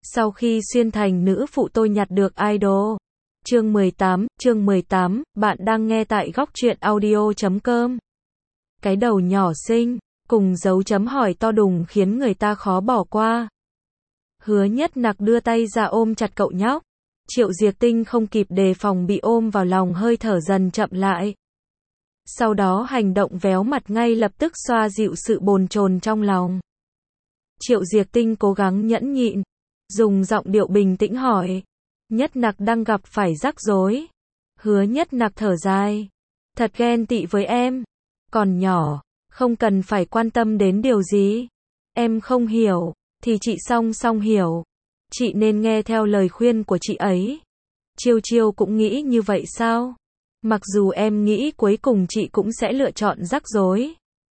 Sau khi xuyên thành nữ phụ tôi nhặt được idol. Chương 18, bạn đang nghe tại góc truyện audio.com. Cái đầu nhỏ xinh, cùng dấu chấm hỏi to đùng khiến người ta khó bỏ qua. Hứa Nhất Nặc đưa tay ra ôm chặt cậu nhóc. Triệu Diệc Tinh không kịp đề phòng bị ôm vào lòng, hơi thở dần chậm lại. Sau đó hành động véo mặt ngay lập tức xoa dịu sự bồn chồn trong lòng. Triệu Diệc Tinh cố gắng nhẫn nhịn, dùng giọng điệu bình tĩnh hỏi. Nhất Nặc đang gặp phải rắc rối. Hứa Nhất Nặc thở dài. Thật ghen tị với em. Còn nhỏ, không cần phải quan tâm đến điều gì. Em không hiểu, thì chị Song Song hiểu. Chị nên nghe theo lời khuyên của chị ấy. Chiêu Chiêu cũng nghĩ như vậy sao? Mặc dù em nghĩ cuối cùng chị cũng sẽ lựa chọn rắc rối.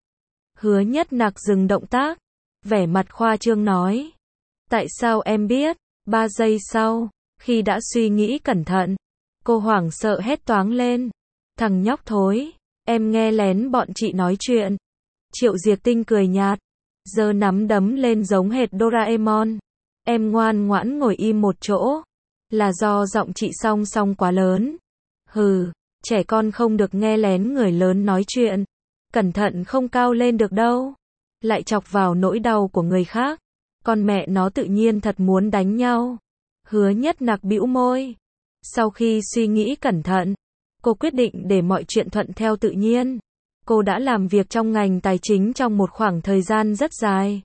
Hứa Nhất Nặc dừng động tác, vẻ mặt khoa trương nói. Tại sao em biết? 3 giây sau, khi đã suy nghĩ cẩn thận, cô hoảng sợ hét toáng lên. Thằng nhóc thối, em nghe lén bọn chị nói chuyện. Triệu Diệc Tinh cười nhạt, giơ nắm đấm lên giống hệt Doraemon. Em ngoan ngoãn ngồi im một chỗ. Là do giọng chị Song Song quá lớn. Hừ, trẻ con không được nghe lén người lớn nói chuyện. Cẩn thận không cao lên được đâu. Lại chọc vào nỗi đau của người khác. Con mẹ nó tự nhiên thật muốn đánh nhau. Hứa Nhất Nặc bĩu môi. Sau khi suy nghĩ cẩn thận, cô quyết định để mọi chuyện thuận theo tự nhiên. Cô đã làm việc trong ngành tài chính trong một khoảng thời gian rất dài.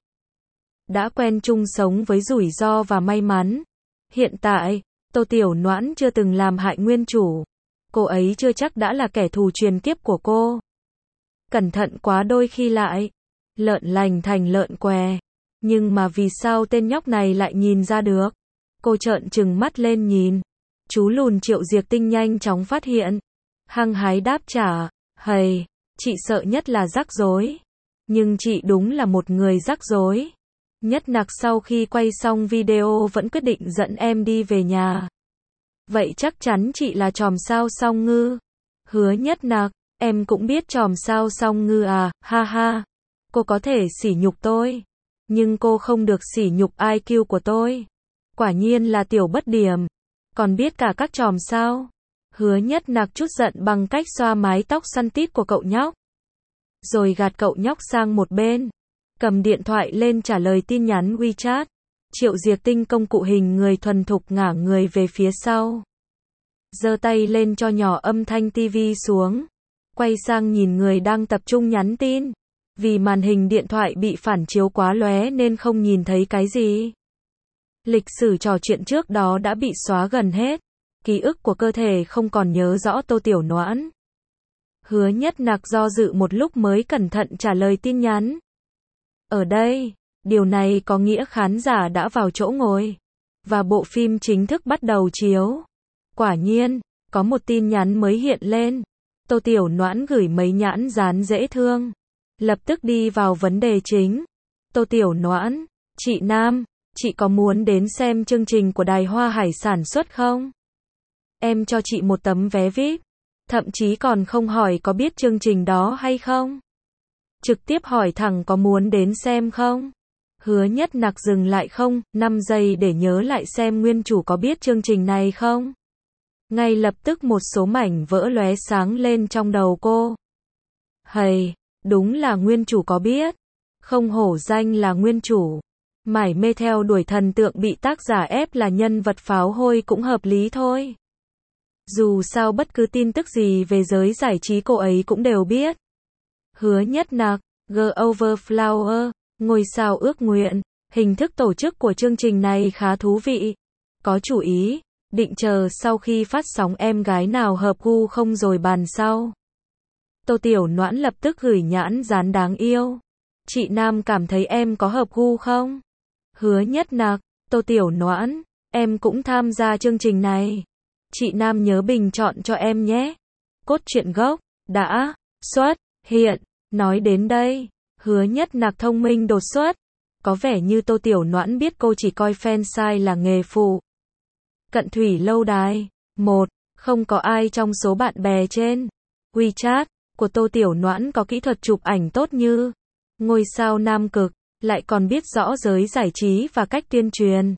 Đã quen chung sống với rủi ro và may mắn. Hiện tại, Tô Tiểu Noãn chưa từng làm hại nguyên chủ. Cô ấy chưa chắc đã là kẻ thù truyền kiếp của cô. Cẩn thận quá đôi khi lại lợn lành thành lợn què. Nhưng mà vì sao tên nhóc này lại nhìn ra được? Cô trợn trừng mắt lên nhìn. Chú lùn Triệu Diệc Tinh nhanh chóng phát hiện. Hăng hái đáp trả. Hầy, chị sợ nhất là rắc rối. Nhưng chị đúng là một người rắc rối. Nhất Nặc sau khi quay xong video vẫn quyết định dẫn em đi về nhà. Vậy chắc chắn chị là chòm sao Song Ngư. Hứa Nhất Nặc, em cũng biết chòm sao Song Ngư à, ha ha. Cô có thể sỉ nhục tôi, nhưng cô không được sỉ nhục IQ của tôi. Quả nhiên là tiểu bất điểm. Còn biết cả các chòm sao. Hứa Nhất Nặc chút giận bằng cách xoa mái tóc xoăn tít của cậu nhóc. Rồi gạt cậu nhóc sang một bên. Cầm điện thoại lên trả lời tin nhắn WeChat. Triệu Diệc Tinh công cụ hình người thuần thục ngả người về phía sau. Giơ tay lên cho nhỏ âm thanh tivi xuống. Quay sang nhìn người đang tập trung nhắn tin. Vì màn hình điện thoại bị phản chiếu quá lóe nên không nhìn thấy cái gì. Lịch sử trò chuyện trước đó đã bị xóa gần hết. Ký ức của cơ thể không còn nhớ rõ Tô Tiểu Noãn. Hứa Nhất Nặc do dự một lúc mới cẩn thận trả lời tin nhắn. Ở đây, điều này có nghĩa khán giả đã vào chỗ ngồi. Và bộ phim chính thức bắt đầu chiếu. Quả nhiên, có một tin nhắn mới hiện lên. Tô Tiểu Noãn gửi mấy nhãn dán dễ thương. Lập tức đi vào vấn đề chính. Tô Tiểu Noãn, chị Nam, chị có muốn đến xem chương trình của Đài Hoa Hải sản xuất không? Em cho chị một tấm vé VIP. Thậm chí còn không hỏi có biết chương trình đó hay không. Trực tiếp hỏi thẳng có muốn đến xem không? Hứa Nhất Nặc dừng lại không, 5 giây để nhớ lại xem nguyên chủ có biết chương trình này không. Ngay lập tức một số mảnh vỡ lóe sáng lên trong đầu cô. Hầy, đúng là nguyên chủ có biết. Không hổ danh là nguyên chủ. Mải mê theo đuổi thần tượng bị tác giả ép là nhân vật pháo hôi cũng hợp lý thôi. Dù sao bất cứ tin tức gì về giới giải trí cô ấy cũng đều biết. Hứa Nhất Nặc, G Overflower, ngôi sao ước nguyện. Hình thức tổ chức của chương trình này khá thú vị. Có chủ ý, định chờ sau khi phát sóng em gái nào hợp gu không rồi bàn sau. Tô Tiểu Noãn lập tức gửi nhãn dán đáng yêu. Chị Nam cảm thấy em có hợp gu không? Hứa Nhất Nặc, Tô Tiểu Noãn, em cũng tham gia chương trình này. Chị Nam nhớ bình chọn cho em nhé. Cốt truyện gốc đã xuất hiện. Nói đến đây, Hứa Nhất Nặc thông minh đột xuất. Có vẻ như Tô Tiểu Noãn biết cô chỉ coi fansite là nghề phụ. Cận thủy lâu đài. 1. Không có ai trong số bạn bè trên WeChat của Tô Tiểu Noãn có kỹ thuật chụp ảnh tốt như ngôi sao nam cực, lại còn biết rõ giới giải trí và cách tuyên truyền.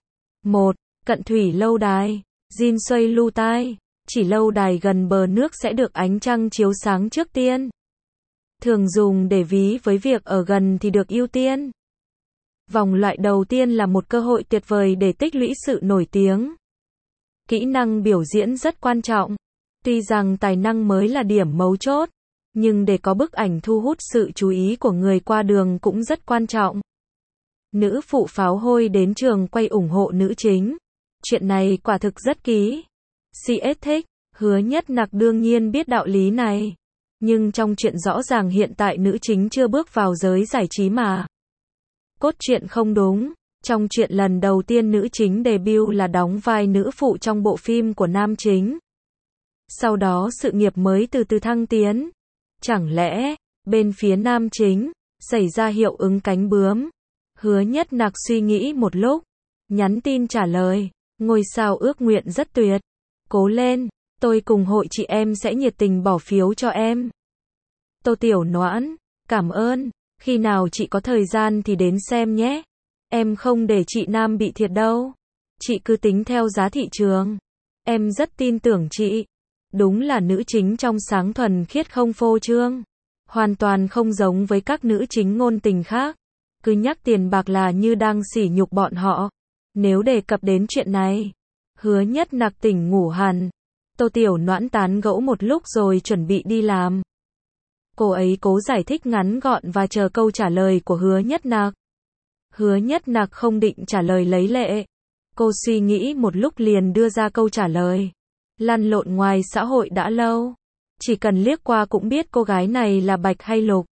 1. Cận thủy lâu đài. Jin Xuây Lu Tai. Chỉ lâu đài gần bờ nước sẽ được ánh trăng chiếu sáng trước tiên. Thường dùng để ví với việc ở gần thì được ưu tiên. Vòng loại đầu tiên là một cơ hội tuyệt vời để tích lũy sự nổi tiếng. Kỹ năng biểu diễn rất quan trọng. Tuy rằng tài năng mới là điểm mấu chốt, nhưng để có bức ảnh thu hút sự chú ý của người qua đường cũng rất quan trọng. Nữ phụ pháo hôi đến trường quay ủng hộ nữ chính. Chuyện này quả thực rất ký. CS thích. Hứa Nhất Nặc đương nhiên biết đạo lý này. Nhưng trong chuyện rõ ràng hiện tại nữ chính chưa bước vào giới giải trí mà. Cốt truyện không đúng. Trong chuyện lần đầu tiên nữ chính debut là đóng vai nữ phụ trong bộ phim của nam chính. Sau đó sự nghiệp mới từ từ thăng tiến. Chẳng lẽ, bên phía nam chính, xảy ra hiệu ứng cánh bướm? Hứa Nhất Nặc suy nghĩ một lúc, nhắn tin trả lời, ngôi sao ước nguyện rất tuyệt. Cố lên, tôi cùng hội chị em sẽ nhiệt tình bỏ phiếu cho em. Tô Tiểu Noãn, cảm ơn, khi nào chị có thời gian thì đến xem nhé. Em không để chị Nam bị thiệt đâu. Chị cứ tính theo giá thị trường. Em rất tin tưởng chị. Đúng là nữ chính trong sáng thuần khiết không phô trương. Hoàn toàn không giống với các nữ chính ngôn tình khác. Cứ nhắc tiền bạc là như đang sỉ nhục bọn họ. Nếu đề cập đến chuyện này, Hứa Nhất Nặc tỉnh ngủ hẳn. Tô Tiểu Noãn tán gẫu một lúc rồi chuẩn bị đi làm. Cô ấy cố giải thích ngắn gọn và chờ câu trả lời của Hứa Nhất Nặc. Hứa Nhất Nặc không định trả lời lấy lệ. Cô suy nghĩ một lúc liền đưa ra câu trả lời. Lăn lộn ngoài xã hội đã lâu. Chỉ cần liếc qua cũng biết cô gái này là bạch hay lục.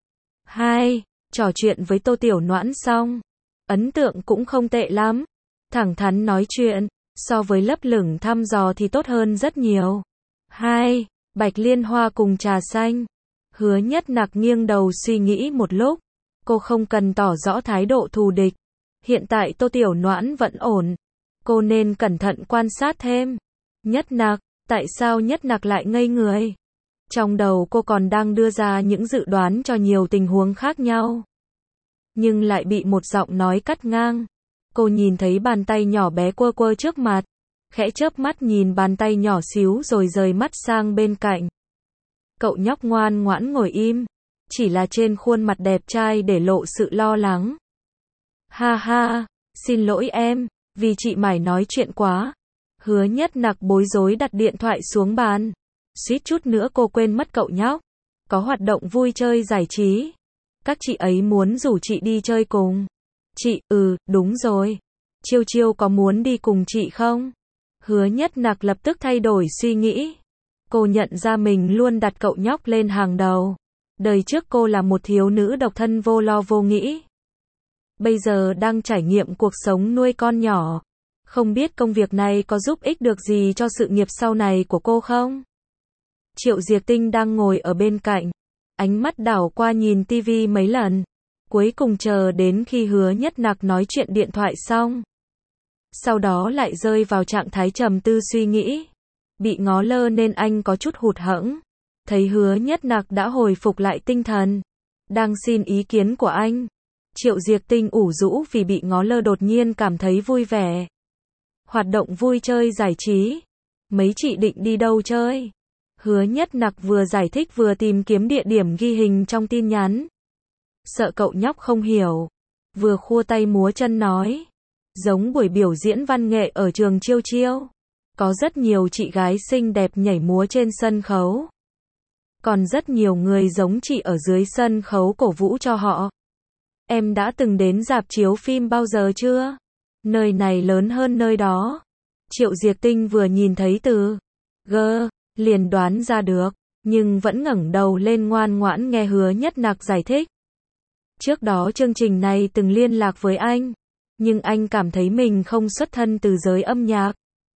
2. Trò chuyện với Tô Tiểu Noãn xong. Ấn tượng cũng không tệ lắm. Thẳng thắn nói chuyện. So với lấp lửng thăm dò thì tốt hơn rất nhiều. 2. Bạch liên hoa cùng trà xanh. Hứa Nhất Nặc nghiêng đầu suy nghĩ một lúc. Cô không cần tỏ rõ thái độ thù địch. Hiện tại Tô Tiểu Noãn vẫn ổn. Cô nên cẩn thận quan sát thêm. Nhất Nặc, tại sao Nhất Nặc lại ngây người? Trong đầu cô còn đang đưa ra những dự đoán cho nhiều tình huống khác nhau. Nhưng lại bị một giọng nói cắt ngang. Cô nhìn thấy bàn tay nhỏ bé quơ quơ trước mặt. Khẽ chớp mắt nhìn bàn tay nhỏ xíu rồi rời mắt sang bên cạnh. Cậu nhóc ngoan ngoãn ngồi im. Chỉ là trên khuôn mặt đẹp trai để lộ sự lo lắng. Ha ha, xin lỗi em, vì chị mải nói chuyện quá. Hứa Nhất Nặc bối rối đặt điện thoại xuống bàn. Suýt chút nữa cô quên mất cậu nhóc. Có hoạt động vui chơi giải trí. Các chị ấy muốn rủ chị đi chơi cùng. Chị, đúng rồi. Chiêu Chiêu có muốn đi cùng chị không? Hứa Nhất Nặc lập tức thay đổi suy nghĩ. Cô nhận ra mình luôn đặt cậu nhóc lên hàng đầu. Đời trước cô là một thiếu nữ độc thân vô lo vô nghĩ. Bây giờ đang trải nghiệm cuộc sống nuôi con nhỏ. Không biết công việc này có giúp ích được gì cho sự nghiệp sau này của cô không? Triệu Diệp Tinh đang ngồi ở bên cạnh. Ánh mắt đảo qua nhìn tivi mấy lần. Cuối cùng chờ đến khi Hứa Nhất Nặc nói chuyện điện thoại xong. Sau đó lại rơi vào trạng thái trầm tư suy nghĩ. Bị ngó lơ nên anh có chút hụt hẫng. Thấy Hứa Nhất Nặc đã hồi phục lại tinh thần. Đang xin ý kiến của anh. Triệu Diệp Tinh ủ rũ vì bị ngó lơ đột nhiên cảm thấy vui vẻ. Hoạt động vui chơi giải trí. Mấy chị định đi đâu chơi? Hứa Nhất Nặc vừa giải thích vừa tìm kiếm địa điểm ghi hình trong tin nhắn. Sợ cậu nhóc không hiểu. Vừa khua tay múa chân nói. Giống buổi biểu diễn văn nghệ ở trường Chiêu Chiêu. Có rất nhiều chị gái xinh đẹp nhảy múa trên sân khấu. Còn rất nhiều người giống chị ở dưới sân khấu cổ vũ cho họ. Em đã từng đến rạp chiếu phim bao giờ chưa? Nơi này lớn hơn nơi đó. Triệu Diệp Tinh vừa nhìn thấy từ G, liền đoán ra được, nhưng vẫn ngẩng đầu lên ngoan ngoãn nghe Hứa Nhất Nặc giải thích. Trước đó chương trình này từng liên lạc với anh, nhưng anh cảm thấy mình không xuất thân từ giới âm nhạc.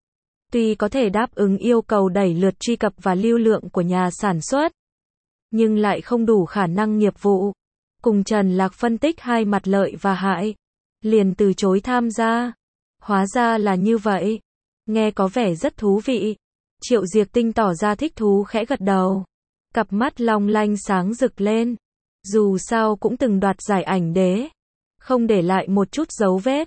Tuy có thể đáp ứng yêu cầu đẩy lượt truy cập và lưu lượng của nhà sản xuất, nhưng lại không đủ khả năng nghiệp vụ. Cùng Trần Lạc phân tích hai mặt lợi và hại, liền từ chối tham gia. Hóa ra là như vậy. Nghe có vẻ rất thú vị. Triệu Diệp Tinh tỏ ra thích thú khẽ gật đầu. Cặp mắt long lanh sáng rực lên. Dù sao cũng từng đoạt giải ảnh đế. Không để lại một chút dấu vết.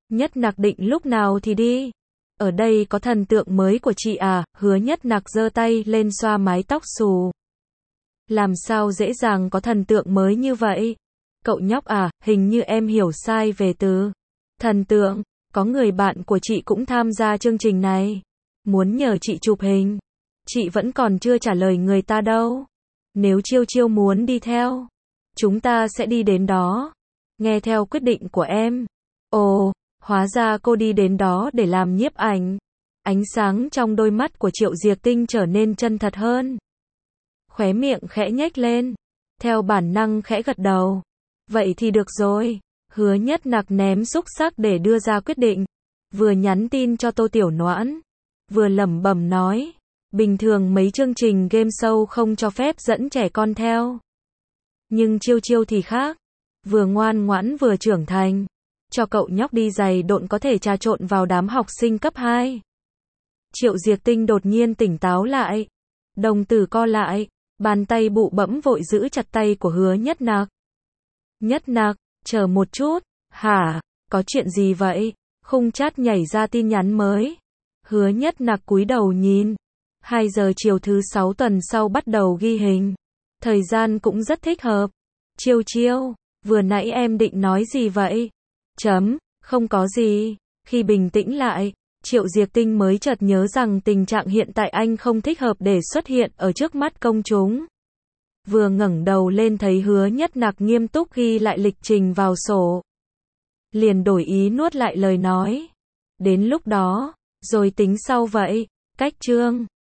Nhất Nặc định lúc nào thì đi. Ở đây có thần tượng mới của chị à, Hứa Nhất Nặc giơ tay lên xoa mái tóc xù. Làm sao dễ dàng có thần tượng mới như vậy? Cậu nhóc à, hình như em hiểu sai về từ thần tượng. Có người bạn của chị cũng tham gia chương trình này. Muốn nhờ chị chụp hình. Chị vẫn còn chưa trả lời người ta đâu. Nếu Chiêu Chiêu muốn đi theo, chúng ta sẽ đi đến đó. Nghe theo quyết định của em. Ồ, hóa ra cô đi đến đó để làm nhiếp ảnh. Ánh sáng trong đôi mắt của Triệu Diệc Tinh trở nên chân thật hơn. Khóe miệng khẽ nhếch lên. Theo bản năng khẽ gật đầu. Vậy thì được rồi. Hứa Nhất Nặc ném xúc xắc để đưa ra quyết định. Vừa nhắn tin cho Tô Tiểu Noãn, vừa lẩm bẩm nói. Bình thường mấy chương trình game show không cho phép dẫn trẻ con theo. Nhưng Chiêu Chiêu thì khác. Vừa ngoan ngoãn vừa trưởng thành. Cho cậu nhóc đi giày độn có thể trà trộn vào đám học sinh cấp 2. Triệu Diệc Tinh đột nhiên tỉnh táo lại. Đồng tử co lại. Bàn tay bụ bẫm vội giữ chặt tay của Hứa Nhất Nặc. Nhất Nặc, chờ một chút. Hả? Có chuyện gì vậy? Khung chat nhảy ra tin nhắn mới. Hứa Nhất Nặc cúi đầu nhìn. 2 giờ chiều thứ 6 tuần sau bắt đầu ghi hình. Thời gian cũng rất thích hợp. Chiêu Chiêu, vừa nãy em định nói gì vậy? Không có gì. Khi bình tĩnh lại, Triệu Diệc Tinh mới chợt nhớ rằng tình trạng hiện tại anh không thích hợp để xuất hiện ở trước mắt công chúng. Vừa ngẩng đầu lên thấy Hứa Nhất Nặc nghiêm túc ghi lại lịch trình vào sổ. Liền đổi ý nuốt lại lời nói. Đến lúc đó, rồi tính sau vậy. Cách chương